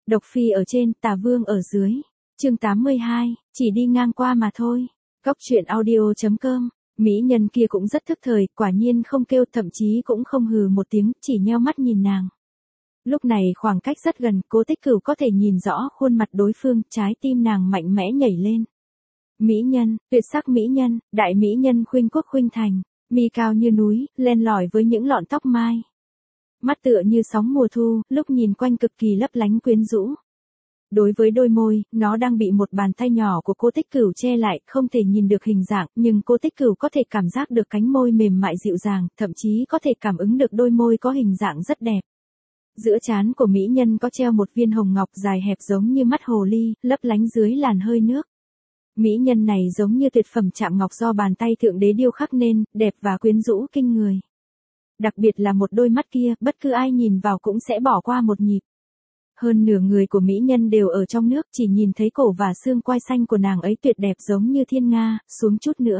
Độc phi ở trên, tà vương ở dưới. Chương 82, chỉ đi ngang qua mà thôi. Góc truyện audio.com. Mỹ nhân kia cũng rất thức thời, quả nhiên không kêu, thậm chí cũng không hừ một tiếng, chỉ nheo mắt nhìn nàng. Lúc này khoảng cách rất gần, Cố Tích Cửu có thể nhìn rõ khuôn mặt đối phương, trái tim nàng mạnh mẽ nhảy lên. Mỹ nhân, tuyệt sắc mỹ nhân, đại mỹ nhân khuynh quốc khuynh thành, mi cao như núi, len lỏi với những lọn tóc mai. Mắt tựa như sóng mùa thu, lúc nhìn quanh cực kỳ lấp lánh quyến rũ. Đối với đôi môi, nó đang bị một bàn tay nhỏ của Cố Tích Cửu che lại, không thể nhìn được hình dạng, nhưng Cố Tích Cửu có thể cảm giác được cánh môi mềm mại dịu dàng, thậm chí có thể cảm ứng được đôi môi có hình dạng rất đẹp. Giữa trán của mỹ nhân có treo một viên hồng ngọc dài hẹp giống như mắt hồ ly, lấp lánh dưới làn hơi nước. Mỹ nhân này giống như tuyệt phẩm chạm ngọc do bàn tay thượng đế điêu khắc nên, đẹp và quyến rũ kinh người. Đặc biệt là một đôi mắt kia, bất cứ ai nhìn vào cũng sẽ bỏ qua một nhịp. Hơn nửa người của mỹ nhân đều ở trong nước, chỉ nhìn thấy cổ và xương quai xanh của nàng ấy tuyệt đẹp giống như thiên nga, xuống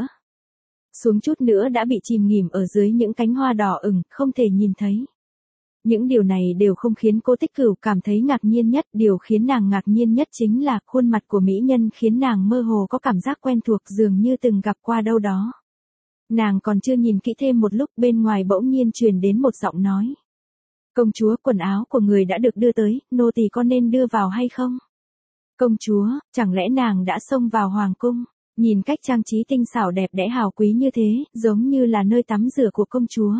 chút nữa đã bị chìm nghỉm ở dưới những cánh hoa đỏ ửng, không thể nhìn thấy. Những điều này đều không khiến Cố Tích Cửu cảm thấy ngạc nhiên nhất, điều khiến nàng ngạc nhiên nhất chính là khuôn mặt của mỹ nhân khiến nàng mơ hồ có cảm giác quen thuộc dường như từng gặp qua đâu đó. Nàng còn chưa nhìn kỹ thêm một lúc bên ngoài bỗng nhiên truyền đến một giọng nói. Công chúa, quần áo của người đã được đưa tới, nô tỳ có nên đưa vào hay không? Công chúa, chẳng lẽ nàng đã xông vào hoàng cung? Nhìn cách trang trí tinh xảo đẹp đẽ hào quý như thế, giống như là nơi tắm rửa của công chúa.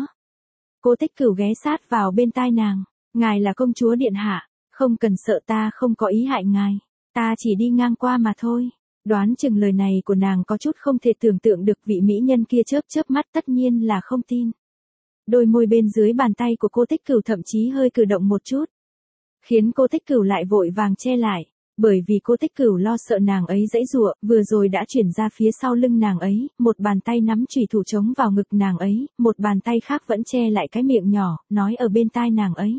Cố Tích Cửu ghé sát vào bên tai nàng. Ngài là công chúa điện hạ, không cần sợ, ta không có ý hại ngài. Ta chỉ đi ngang qua mà thôi. Đoán chừng lời này của nàng có chút không thể tưởng tượng được, vị mỹ nhân kia chớp chớp mắt tất nhiên là không tin. Đôi môi bên dưới bàn tay của Cố Tích Cửu thậm chí hơi cử động một chút. Khiến Cố Tích Cửu lại vội vàng che lại. Bởi vì Cố Tích Cửu lo sợ nàng ấy giãy giụa, vừa rồi đã chuyển ra phía sau lưng nàng ấy, một bàn tay nắm chùy thủ chống vào ngực nàng ấy, một bàn tay khác vẫn che lại cái miệng nhỏ, nói ở bên tai nàng ấy.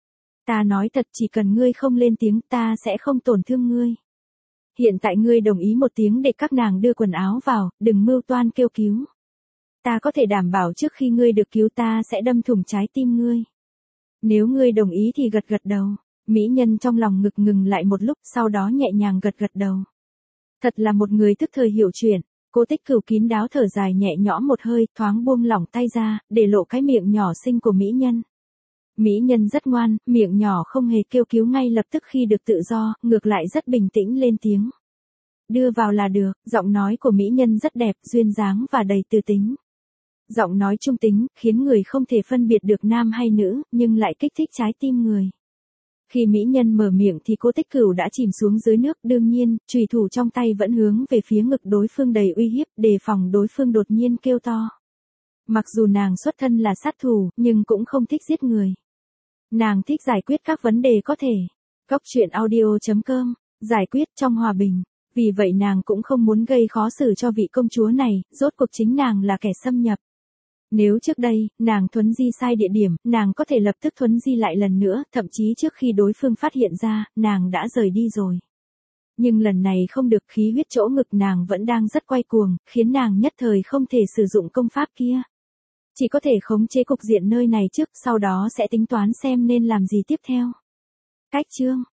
Ta nói thật, chỉ cần ngươi không lên tiếng, ta sẽ không tổn thương ngươi. Hiện tại ngươi đồng ý một tiếng để các nàng đưa quần áo vào, đừng mưu toan kêu cứu. Ta có thể đảm bảo trước khi ngươi được cứu ta sẽ đâm thủng trái tim ngươi. Nếu ngươi đồng ý thì gật gật đầu. Mỹ nhân trong lòng ngực ngừng lại một lúc, sau đó nhẹ nhàng gật gật đầu. Thật là một người thức thời hiểu chuyện. Cố Tích Cửu kín đáo thở dài nhẹ nhõm một hơi, thoáng buông lỏng tay ra, để lộ cái miệng nhỏ xinh của mỹ nhân. Mỹ nhân rất ngoan, miệng nhỏ không hề kêu cứu ngay lập tức khi được tự do, ngược lại rất bình tĩnh lên tiếng. Đưa vào là được, giọng nói của mỹ nhân rất đẹp, duyên dáng và đầy tư tính. Giọng nói trung tính, khiến người không thể phân biệt được nam hay nữ, nhưng lại kích thích trái tim người. Khi mỹ nhân mở miệng thì Cố Tích Cửu đã chìm xuống dưới nước, đương nhiên, chùy thủ trong tay vẫn hướng về phía ngực đối phương đầy uy hiếp, đề phòng đối phương đột nhiên kêu to. Mặc dù nàng xuất thân là sát thủ, nhưng cũng không thích giết người. Nàng thích giải quyết các vấn đề có thể. Góc truyện audio.com, giải quyết trong hòa bình. Vì vậy nàng cũng không muốn gây khó xử cho vị công chúa này, rốt cuộc chính nàng là kẻ xâm nhập. Nếu trước đây, nàng thuấn di sai địa điểm, nàng có thể lập tức thuấn di lại lần nữa, thậm chí trước khi đối phương phát hiện ra, nàng đã rời đi rồi. Nhưng lần này không được, khí huyết chỗ ngực nàng vẫn đang rất quay cuồng, khiến nàng nhất thời không thể sử dụng công pháp kia. Chỉ có thể khống chế cục diện nơi này trước, sau đó sẽ tính toán xem nên làm gì tiếp theo. Cách chương